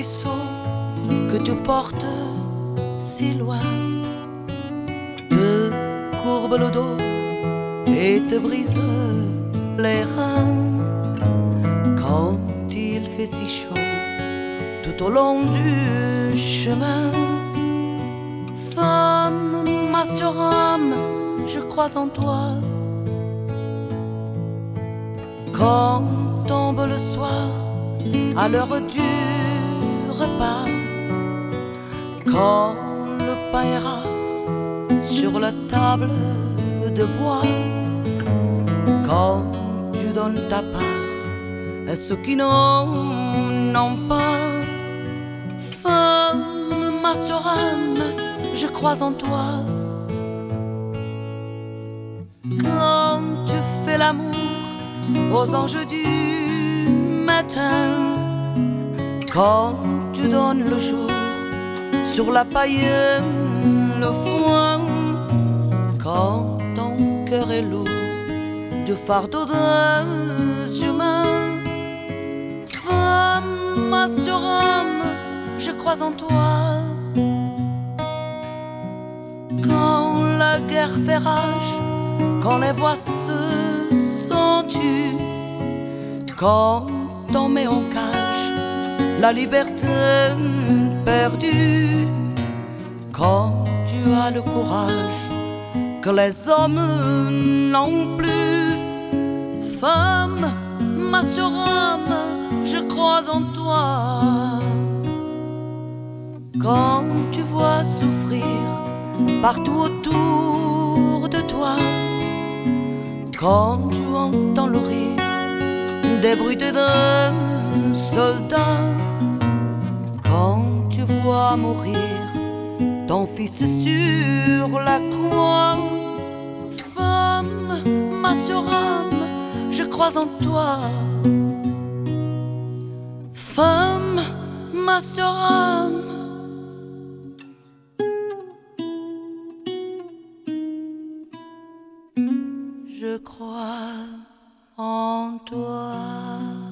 ruisseau que tu portes si loin, te courbe le dos et te brise les reins quand il fait si chaud tout au long du chemin. Femme, ma sœur âme, je crois en toi. Quand tombe le soir à l'heure du repas, quand le pain est rare sur la table de bois, quand tu donnes ta part à ceux qui n'en pas. Femme, ma sœur âme, je crois en toi. Quand tu fais l'amour aux anges du matin, quand tu donnes le jour sur la paille, le foin, quand ton cœur est lourd du fardeau des humains. Femme, ma sœur âme, je crois en toi. Quand la guerre fait rage, quand les voix se s'entuent, quand on met en cage la liberté perdue, quand tu as le courage que les hommes n'ont plus. Femme, ma sœur âme, je crois en toi. Quand tu vois souffrir partout autour de toi, quand tu entends le rire des brutes d'un soldat, quand tu vois mourir ton fils sur la croix. Femme, ma sœur âme, je crois en toi. Femme, ma sœur âme, je crois en toi.